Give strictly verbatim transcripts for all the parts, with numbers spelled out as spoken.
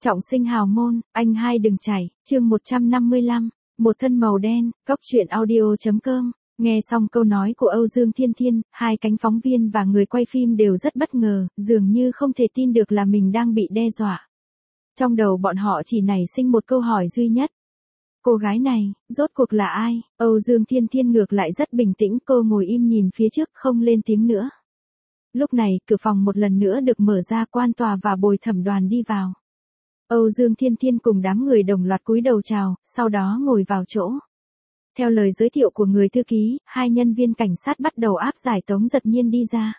Trọng sinh hào môn, anh hai đừng chảy, chương một trăm năm mươi lăm, một thân màu đen, góc truyện audio chấm com. Nghe xong câu nói của Âu Dương Thiên Thiên, hai cánh phóng viên và người quay phim đều rất bất ngờ, dường như không thể tin được là mình đang bị đe dọa. Trong đầu bọn họ chỉ nảy sinh một câu hỏi duy nhất. Cô gái này, rốt cuộc là ai? Âu Dương Thiên Thiên ngược lại rất bình tĩnh, cô ngồi im nhìn phía trước không lên tiếng nữa. Lúc này, cửa phòng một lần nữa được mở ra, quan tòa và bồi thẩm đoàn đi vào. Âu Dương Thiên Thiên cùng đám người đồng loạt cúi đầu chào, sau đó ngồi vào chỗ. Theo lời giới thiệu của người thư ký, hai nhân viên cảnh sát bắt đầu áp giải Tống Giật Nhiên đi ra.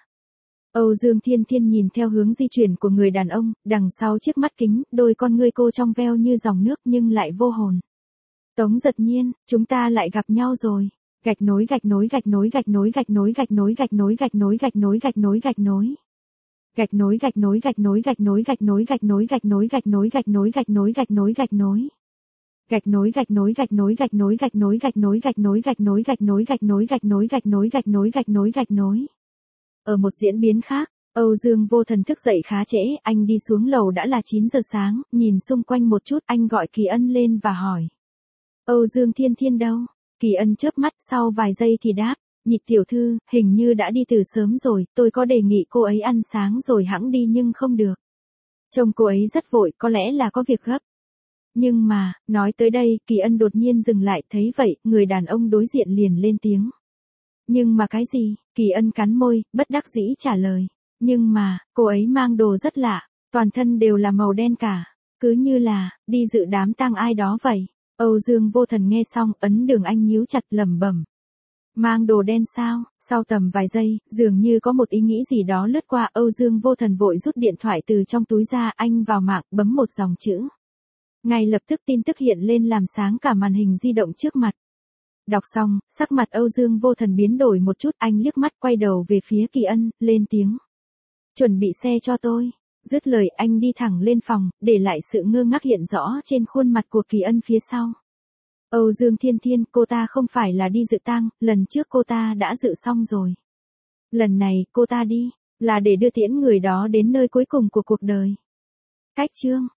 Âu Dương Thiên Thiên nhìn theo hướng di chuyển của người đàn ông, đằng sau chiếc mắt kính, đôi con ngươi cô trong veo như dòng nước nhưng lại vô hồn. Tống Giật Nhiên, chúng ta lại gặp nhau rồi. Gạch nối gạch nối gạch nối gạch nối gạch nối gạch nối gạch nối gạch nối gạch nối gạch nối gạch nối. Gạch nối gạch nối gạch nối gạch nối gạch nối gạch nối gạch nối gạch nối gạch nối gạch nối gạch nối gạch nối. Gạch nối gạch nối gạch nối gạch nối gạch nối gạch nối gạch nối gạch nối gạch nối gạch nối gạch nối gạch nối gạch nối gạch nối gạch nối. Ở một diễn biến khác, Âu Dương Vô Thần thức dậy khá trễ, anh đi xuống lầu đã là chín giờ sáng, nhìn xung quanh một chút, anh gọi Kỳ Ân lên và hỏi. Âu Dương Thiên Thiên đâu? Kỳ Ân chớp mắt, sau vài giây thì đáp. Nhị tiểu thư, hình như đã đi từ sớm rồi, tôi có đề nghị cô ấy ăn sáng rồi hẵng đi nhưng không được. Trông cô ấy rất vội, có lẽ là có việc gấp. Nhưng mà, nói tới đây, Kỳ Ân đột nhiên dừng lại, thấy vậy, người đàn ông đối diện liền lên tiếng. Nhưng mà cái gì? Kỳ Ân cắn môi, bất đắc dĩ trả lời. Nhưng mà, cô ấy mang đồ rất lạ, toàn thân đều là màu đen cả, cứ như là, đi dự đám tang ai đó vậy. Âu Dương Vô Thần nghe xong, ấn đường anh nhíu chặt lẩm bẩm. Mang đồ đen sao? Sau tầm vài giây, dường như có một ý nghĩ gì đó lướt qua, Âu Dương Vô Thần vội rút điện thoại từ trong túi ra, anh vào mạng, bấm một dòng chữ. Ngay lập tức tin tức hiện lên làm sáng cả màn hình di động trước mặt. Đọc xong, sắc mặt Âu Dương Vô Thần biến đổi một chút, anh liếc mắt quay đầu về phía Kỳ Ân, lên tiếng. Chuẩn bị xe cho tôi. Dứt lời anh đi thẳng lên phòng, để lại sự ngơ ngác hiện rõ trên khuôn mặt của Kỳ Ân phía sau. Âu Dương Thiên Thiên, cô ta không phải là đi dự tang, lần trước cô ta đã dự xong rồi. Lần này, cô ta đi, là để đưa tiễn người đó đến nơi cuối cùng của cuộc đời. Cách chương.